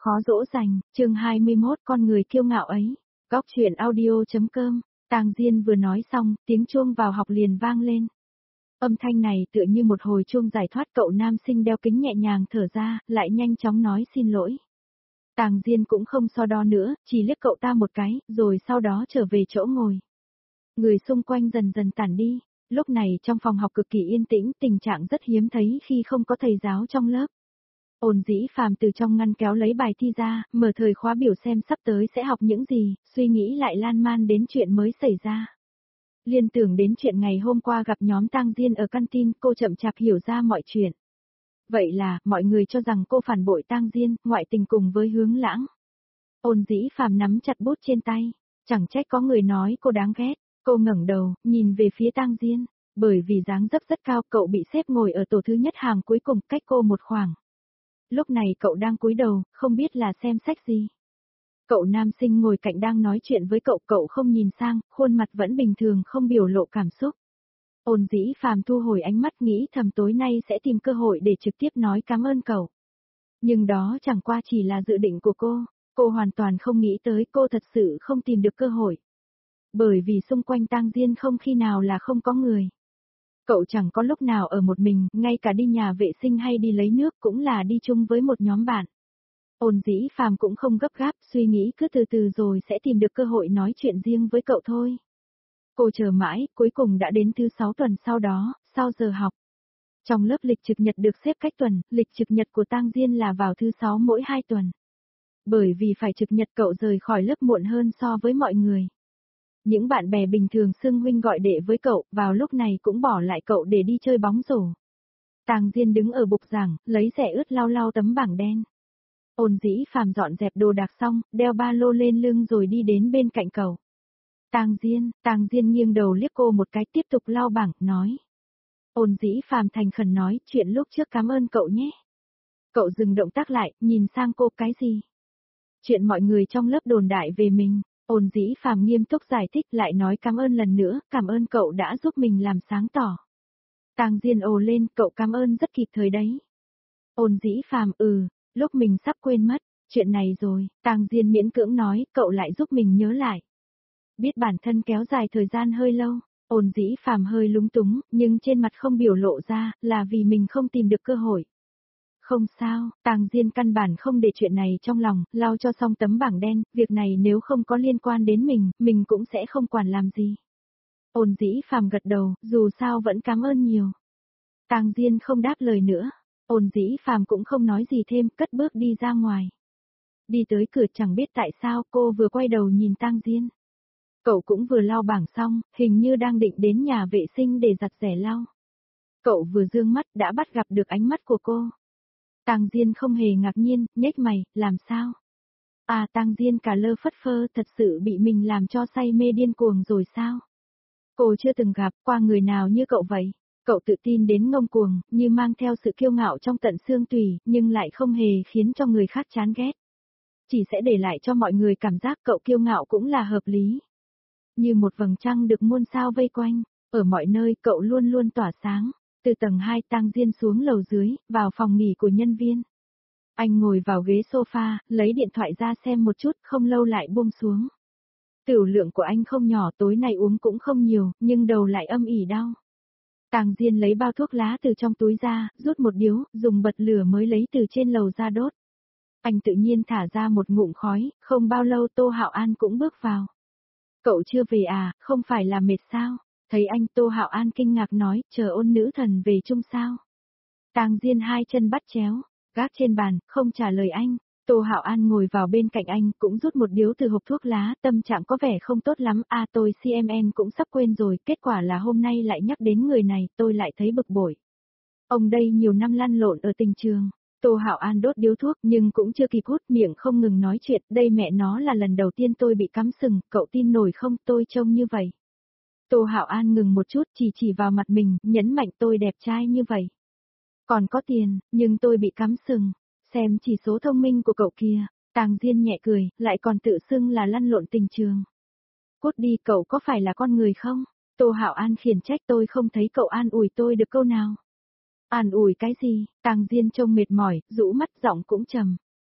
Khó dỗ dành, chương 21 con người kiêu ngạo ấy. Góc truyện audio.com. Tang Diên vừa nói xong, tiếng chuông vào học liền vang lên. Âm thanh này tựa như một hồi chuông giải thoát, cậu nam sinh đeo kính nhẹ nhàng thở ra, lại nhanh chóng nói xin lỗi. Tang Diên cũng không so đo nữa, chỉ liếc cậu ta một cái, rồi sau đó trở về chỗ ngồi. Người xung quanh dần dần tản đi, lúc này trong phòng học cực kỳ yên tĩnh, tình trạng rất hiếm thấy khi không có thầy giáo trong lớp. Ôn Dĩ Phàm từ trong ngăn kéo lấy bài thi ra, mở thời khóa biểu xem sắp tới sẽ học những gì, suy nghĩ lại lan man đến chuyện mới xảy ra. Liên tưởng đến chuyện ngày hôm qua gặp nhóm Tang Diên ở canteen, cô chậm chạp hiểu ra mọi chuyện. Vậy là, mọi người cho rằng cô phản bội Tang Diên, ngoại tình cùng với Hướng Lãng. Ôn Dĩ Phàm nắm chặt bút trên tay, chẳng trách có người nói cô đáng ghét. Cô ngẩng đầu, nhìn về phía Tang Diên, bởi vì dáng dấp rất cao, cậu bị xếp ngồi ở tổ thứ nhất hàng cuối cùng, cách cô một khoảng. Lúc này cậu đang cúi đầu, không biết là xem sách gì. Cậu nam sinh ngồi cạnh đang nói chuyện với cậu, cậu không nhìn sang, khuôn mặt vẫn bình thường, không biểu lộ cảm xúc. Ôn Dĩ Phàm thu hồi ánh mắt, nghĩ thầm tối nay sẽ tìm cơ hội để trực tiếp nói cảm ơn cậu. Nhưng đó chẳng qua chỉ là dự định của cô hoàn toàn không nghĩ tới cô thật sự không tìm được cơ hội. Bởi vì xung quanh Tang Diên không khi nào là không có người. Cậu chẳng có lúc nào ở một mình, ngay cả đi nhà vệ sinh hay đi lấy nước cũng là đi chung với một nhóm bạn. Ôn Dĩ Phàm cũng không gấp gáp, suy nghĩ cứ từ từ rồi sẽ tìm được cơ hội nói chuyện riêng với cậu thôi. Cô chờ mãi, cuối cùng đã đến thứ 6 tuần sau đó, sau giờ học. Trong lớp lịch trực nhật được xếp cách tuần, lịch trực nhật của Tang Diên là vào thứ 6 mỗi 2 tuần. Bởi vì phải trực nhật cậu rời khỏi lớp muộn hơn so với mọi người. Những bạn bè bình thường xưng huynh gọi đệ với cậu, vào lúc này cũng bỏ lại cậu để đi chơi bóng rổ. Tang Diên đứng ở bục giảng, lấy rẻ ướt lau lau tấm bảng đen. Ôn Dĩ Phàm dọn dẹp đồ đạc xong, đeo ba lô lên lưng rồi đi đến bên cạnh cậu. Tang Diên nghiêng đầu liếc cô một cái, tiếp tục lau bảng, nói. Ôn Dĩ Phàm thành khẩn nói, chuyện lúc trước cảm ơn cậu nhé. Cậu dừng động tác lại, nhìn sang cô, cái gì? Chuyện mọi người trong lớp đồn đại về mình. Ôn Dĩ Phàm nghiêm túc giải thích, lại nói cảm ơn lần nữa, cảm ơn cậu đã giúp mình làm sáng tỏ. Tang Diên ồ lên, cậu cảm ơn rất kịp thời đấy. Ôn Dĩ Phàm, lúc mình sắp quên mất, chuyện này rồi, Tang Diên miễn cưỡng nói, cậu lại giúp mình nhớ lại. Biết bản thân kéo dài thời gian hơi lâu, Ôn Dĩ Phàm hơi lúng túng, nhưng trên mặt không biểu lộ ra, là vì mình không tìm được cơ hội. Không sao, Tang Diên căn bản không để chuyện này trong lòng, lau cho xong tấm bảng đen, việc này nếu không có liên quan đến mình cũng sẽ không quản làm gì. Ôn Dĩ Phàm gật đầu, dù sao vẫn cảm ơn nhiều. Tang Diên không đáp lời nữa, Ôn Dĩ Phàm cũng không nói gì thêm, cất bước đi ra ngoài. Đi tới cửa chẳng biết tại sao cô vừa quay đầu nhìn Tang Diên. Cậu cũng vừa lau bảng xong, hình như đang định đến nhà vệ sinh để giặt rẻ lau. Cậu vừa dương mắt đã bắt gặp được ánh mắt của cô. Tang Diên không hề ngạc nhiên, nhếch mày, làm sao? À, Tang Diên cả lơ phất phơ, thật sự bị mình làm cho say mê điên cuồng rồi sao? Cô chưa từng gặp qua người nào như cậu vậy. Cậu tự tin đến ngông cuồng, như mang theo sự kiêu ngạo trong tận xương tủy, nhưng lại không hề khiến cho người khác chán ghét. Chỉ sẽ để lại cho mọi người cảm giác cậu kiêu ngạo cũng là hợp lý. Như một vầng trăng được muôn sao vây quanh, ở mọi nơi cậu luôn luôn tỏa sáng. Từ tầng 2 Tang Diên xuống lầu dưới, vào phòng nghỉ của nhân viên. Anh ngồi vào ghế sofa, lấy điện thoại ra xem một chút, không lâu lại buông xuống. Tửu lượng của anh không nhỏ, tối nay uống cũng không nhiều, nhưng đầu lại âm ỉ đau. Tang Diên lấy bao thuốc lá từ trong túi ra, rút một điếu, dùng bật lửa mới lấy từ trên lầu ra đốt. Anh tự nhiên thả ra một ngụm khói, không bao lâu Tô Hạo An cũng bước vào. Cậu chưa về à, không phải là mệt sao? Thấy anh, Tô Hạo An kinh ngạc nói, chờ Ôn nữ thần về chung sao? Tang Diên hai chân bắt chéo, gác trên bàn, không trả lời anh. Tô Hạo An ngồi vào bên cạnh anh, cũng rút một điếu từ hộp thuốc lá, tâm trạng có vẻ không tốt lắm. À, tôi CMN cũng sắp quên rồi, kết quả là hôm nay lại nhắc đến người này, tôi lại thấy bực bội. Ông đây nhiều năm lăn lộn ở tình trường. Tô Hạo An đốt điếu thuốc nhưng cũng chưa kịp hút, miệng không ngừng nói chuyện, đây mẹ nó là lần đầu tiên tôi bị cắm sừng, cậu tin nổi không, tôi trông như vậy. Tô Hạo An ngừng một chút, chỉ vào mặt mình, nhấn mạnh tôi đẹp trai như vậy. Còn có tiền, nhưng tôi bị cắm sừng. Xem chỉ số thông minh của cậu kia. Tang Diên nhẹ cười, lại còn tự xưng là lăn lộn tình trường. Cút đi, cậu có phải là con người không? Tô Hạo An khiển trách, tôi không thấy cậu an ủi tôi được câu nào. An ủi cái gì? Tang Diên trông mệt mỏi, rũ mắt, giọng cũng trầm.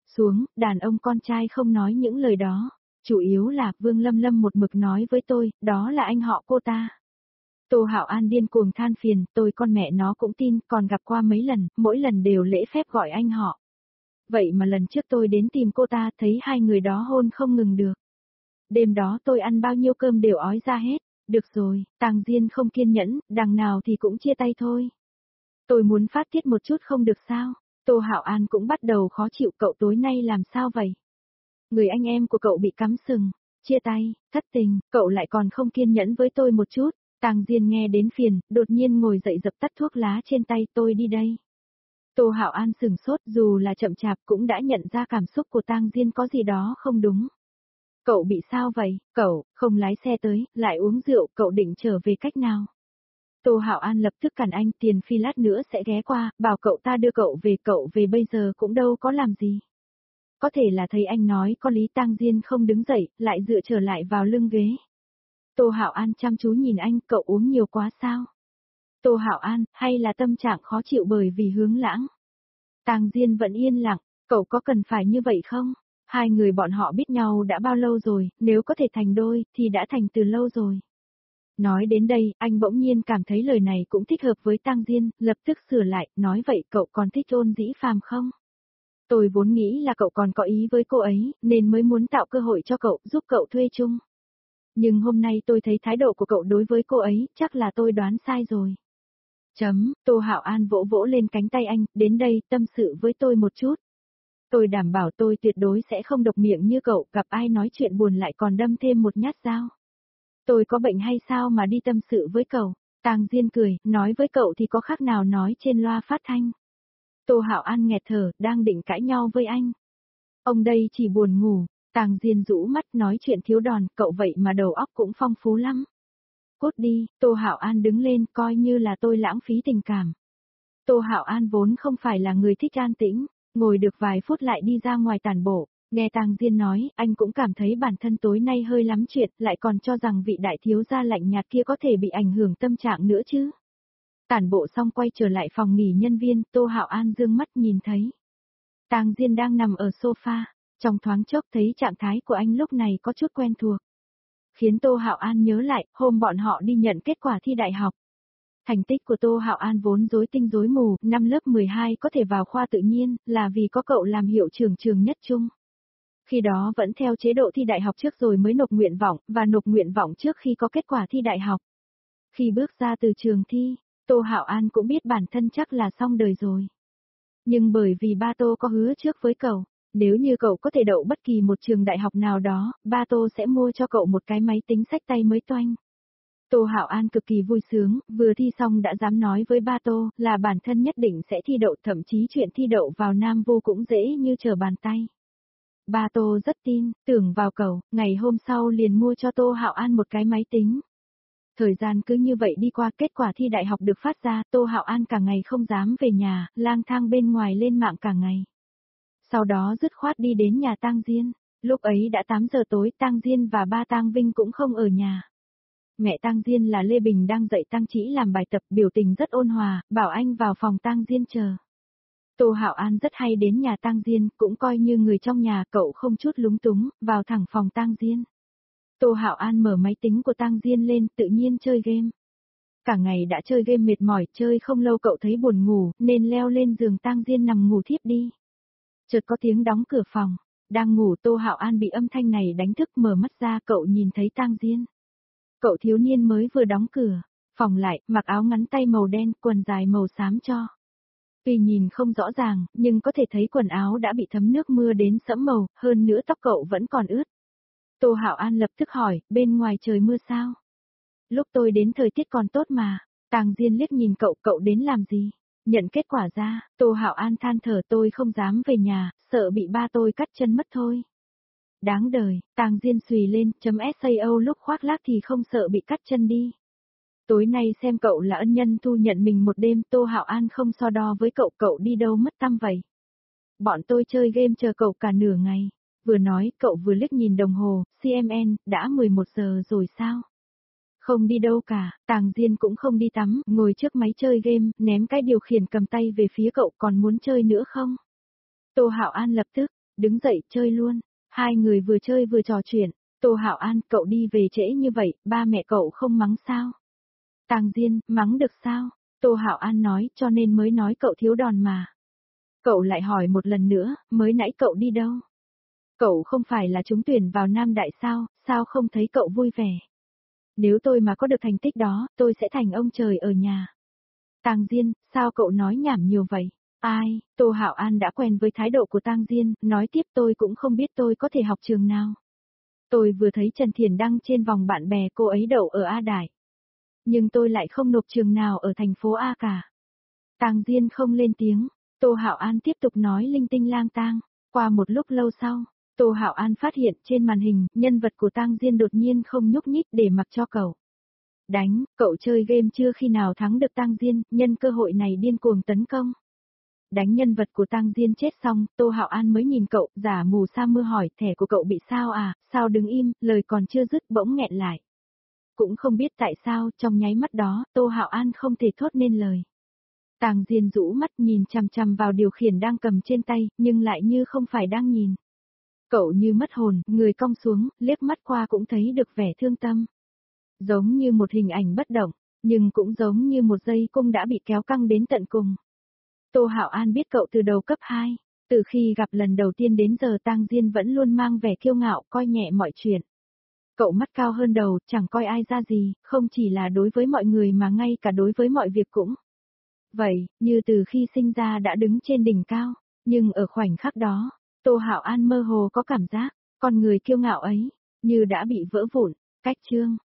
Xuống, đàn ông con trai không nói những lời đó. Chủ yếu là Vương Lâm Lâm một mực nói với tôi, đó là anh họ cô ta. Tô Hạo An điên cuồng than phiền, tôi con mẹ nó cũng tin, còn gặp qua mấy lần, mỗi lần đều lễ phép gọi anh họ. Vậy mà lần trước tôi đến tìm cô ta thấy hai người đó hôn không ngừng được. Đêm đó tôi ăn bao nhiêu cơm đều ói ra hết. Được rồi, Tàng Diên không kiên nhẫn, đằng nào thì cũng chia tay thôi. Tôi muốn phát tiết một chút không được sao? Tô Hạo An cũng bắt đầu khó chịu, cậu tối nay làm sao vậy? Người anh em của cậu bị cắm sừng, chia tay, thất tình, cậu lại còn không kiên nhẫn với tôi một chút. Tàng Diên nghe đến phiền, đột nhiên ngồi dậy dập tắt thuốc lá trên tay, tôi đi đây. Tô Hạo An sừng sốt, dù là chậm chạp cũng đã nhận ra cảm xúc của Tang Diên có gì đó không đúng. Cậu bị sao vậy? Cậu, không lái xe tới, lại uống rượu, cậu định trở về cách nào? Tô Hạo An lập tức cản anh, Tiền Phi lát nữa sẽ ghé qua, bảo cậu ta đưa cậu về bây giờ cũng đâu có làm gì. Có thể là thấy anh nói có lý. Tang Diên không đứng dậy, lại dựa trở lại vào lưng ghế. Tô Hạo An chăm chú nhìn anh, cậu uống nhiều quá sao? Tô Hạo An, hay là tâm trạng khó chịu bởi vì hướng lãng? Tang Diên vẫn yên lặng, cậu có cần phải như vậy không? Hai người bọn họ biết nhau đã bao lâu rồi, nếu có thể thành đôi, thì đã thành từ lâu rồi. Nói đến đây, anh bỗng nhiên cảm thấy lời này cũng thích hợp với Tang Diên, lập tức sửa lại, nói vậy cậu còn thích Ôn Dĩ Phàm không? Tôi vốn nghĩ là cậu còn có ý với cô ấy, nên mới muốn tạo cơ hội cho cậu, giúp cậu thuê chung. Nhưng hôm nay tôi thấy thái độ của cậu đối với cô ấy, chắc là tôi đoán sai rồi. Tô Hạo An vỗ vỗ lên cánh tay anh, đến đây, tâm sự với tôi một chút. Tôi đảm bảo tôi tuyệt đối sẽ không độc miệng như cậu, gặp ai nói chuyện buồn lại còn đâm thêm một nhát dao. Tôi có bệnh hay sao mà đi tâm sự với cậu? Tang Diên cười, nói với cậu thì có khác nào nói trên loa phát thanh. Tô Hạo An nghẹt thở, đang định cãi nhau với anh. Ông đây chỉ buồn ngủ. Tang Diên rũ mắt nói chuyện thiếu đòn, cậu vậy mà đầu óc cũng phong phú lắm. Cút đi, Tô Hạo An đứng lên, coi như là tôi lãng phí tình cảm. Tô Hạo An vốn không phải là người thích an tĩnh, ngồi được vài phút lại đi ra ngoài tản bộ, nghe Tang Diên nói, anh cũng cảm thấy bản thân tối nay hơi lắm chuyện, lại còn cho rằng vị đại thiếu gia lạnh nhạt kia có thể bị ảnh hưởng tâm trạng nữa chứ. Tản bộ xong quay trở lại phòng nghỉ nhân viên, Tô Hạo An dương mắt nhìn thấy. Tang Diên đang nằm ở sofa, trong thoáng chốc thấy trạng thái của anh lúc này có chút quen thuộc. Khiến Tô Hạo An nhớ lại, hôm bọn họ đi nhận kết quả thi đại học. Thành tích của Tô Hạo An vốn rối tinh rối mù, năm lớp 12 có thể vào khoa tự nhiên, là vì có cậu làm hiệu trưởng trường nhất trung. Khi đó vẫn theo chế độ thi đại học trước rồi mới nộp nguyện vọng, và nộp nguyện vọng trước khi có kết quả thi đại học. Khi bước ra từ trường thi, Tô Hạo An cũng biết bản thân chắc là xong đời rồi. Nhưng bởi vì ba Tô có hứa trước với cậu, nếu như cậu có thể đậu bất kỳ một trường đại học nào đó, ba Tô sẽ mua cho cậu một cái máy tính xách tay mới toanh. Tô Hạo An cực kỳ vui sướng, vừa thi xong đã dám nói với ba Tô là bản thân nhất định sẽ thi đậu, thậm chí chuyện thi đậu vào Nam Vô cũng dễ như trở bàn tay. Ba Tô rất tin, tưởng vào cậu, ngày hôm sau liền mua cho Tô Hạo An một cái máy tính. Thời gian cứ như vậy đi qua, kết quả thi đại học được phát ra, Tô Hạo An cả ngày không dám về nhà, lang thang bên ngoài lên mạng cả ngày. Sau đó dứt khoát đi đến nhà Tang Diên, lúc ấy đã 8 giờ tối, Tang Diên và ba Tang Vinh cũng không ở nhà. Mẹ Tang Diên là Lê Bình đang dạy Tang Chỉ làm bài tập, biểu tình rất ôn hòa, bảo anh vào phòng Tang Diên chờ. Tô Hạo An rất hay đến nhà Tang Diên, cũng coi như người trong nhà, cậu không chút lúng túng, vào thẳng phòng Tang Diên. Tô Hạo An mở máy tính của Tang Diên lên, tự nhiên chơi game. Cả ngày đã chơi game mệt mỏi, chơi không lâu cậu thấy buồn ngủ, nên leo lên giường Tang Diên nằm ngủ thiếp đi. Chợt có tiếng đóng cửa phòng, đang ngủ Tô Hạo An bị âm thanh này đánh thức, mở mắt ra cậu nhìn thấy Tang Diên. Cậu thiếu niên mới vừa đóng cửa, phòng lại, mặc áo ngắn tay màu đen, quần dài màu xám cho. Tuy nhìn không rõ ràng, nhưng có thể thấy quần áo đã bị thấm nước mưa đến sẫm màu, hơn nữa tóc cậu vẫn còn ướt. Tô Hạo An lập tức hỏi, bên ngoài trời mưa sao? Lúc tôi đến thời tiết còn tốt mà. Tang Diên liếc nhìn cậu đến làm gì? Nhận kết quả ra, Tô Hạo An than thở, tôi không dám về nhà, sợ bị ba tôi cắt chân mất thôi. Đáng đời, Tang Diên xùy lên, .sao lúc khoác lác thì không sợ bị cắt chân đi. Tối nay xem cậu là ân nhân thu nhận mình một đêm, Tô Hạo An không so đo với cậu đi đâu mất tăm vậy. Bọn tôi chơi game chờ cậu cả nửa ngày. Vừa nói, cậu vừa liếc nhìn đồng hồ, CMN, đã 11 giờ rồi sao? Không đi đâu cả, Tang Diên cũng không đi tắm, ngồi trước máy chơi game, ném cái điều khiển cầm tay về phía cậu, còn muốn chơi nữa không? Tô Hạo An lập tức, Đứng dậy chơi luôn. Hai người vừa chơi vừa trò chuyện. Tô Hạo An, cậu đi về trễ như vậy, ba mẹ cậu không mắng sao? Tang Diên, mắng được sao? Tô Hạo An nói, cho nên mới nói cậu thiếu đòn mà. Cậu lại hỏi một lần nữa, mới nãy cậu đi đâu? Cậu không phải là trúng tuyển vào Nam Đại sao không thấy cậu vui vẻ? Nếu tôi mà có được thành tích đó, tôi sẽ thành ông trời ở nhà. Tang Diên, sao cậu nói nhảm nhiều vậy? Ai, Tô Hạo An đã quen với thái độ của Tang Diên, nói tiếp tôi cũng không biết tôi có thể học trường nào. Tôi vừa thấy Trần Thiền đăng trên vòng bạn bè cô ấy đậu ở A Đại. Nhưng tôi lại không nộp trường nào ở thành phố A cả. Tang Diên không lên tiếng, Tô Hạo An tiếp tục nói linh tinh lang tang. Qua một lúc lâu sau, Tô Hạo An phát hiện trên màn hình, nhân vật của Tang Diên đột nhiên không nhúc nhích để mặc cho cậu. Đánh, cậu chơi game chưa khi nào thắng được Tang Diên, nhân cơ hội này điên cuồng tấn công. Đánh nhân vật của Tang Diên chết xong, Tô Hạo An mới nhìn cậu, giả mù sa mưa hỏi, thẻ của cậu bị sao à, sao đứng im, lời còn chưa dứt bỗng nghẹn lại. Cũng không biết tại sao, trong nháy mắt đó, Tô Hạo An không thể thốt nên lời. Tang Diên rũ mắt nhìn chằm chằm vào điều khiển đang cầm trên tay, nhưng lại như không phải đang nhìn. Cậu như mất hồn, người cong xuống, liếc mắt qua cũng thấy được vẻ thương tâm. Giống như một hình ảnh bất động, nhưng cũng giống như một dây cung đã bị kéo căng đến tận cùng. Tô Hạo An biết cậu từ đầu cấp 2, từ khi gặp lần đầu tiên đến giờ Tang Diên vẫn luôn mang vẻ kiêu ngạo, coi nhẹ mọi chuyện. Cậu mắt cao hơn đầu, chẳng coi ai ra gì, không chỉ là đối với mọi người mà ngay cả đối với mọi việc cũng. Vậy, như từ khi sinh ra đã đứng trên đỉnh cao, nhưng ở khoảnh khắc đó, Tô Hạo An mơ hồ có cảm giác, con người kiêu ngạo ấy, như đã bị vỡ vụn, cách chương.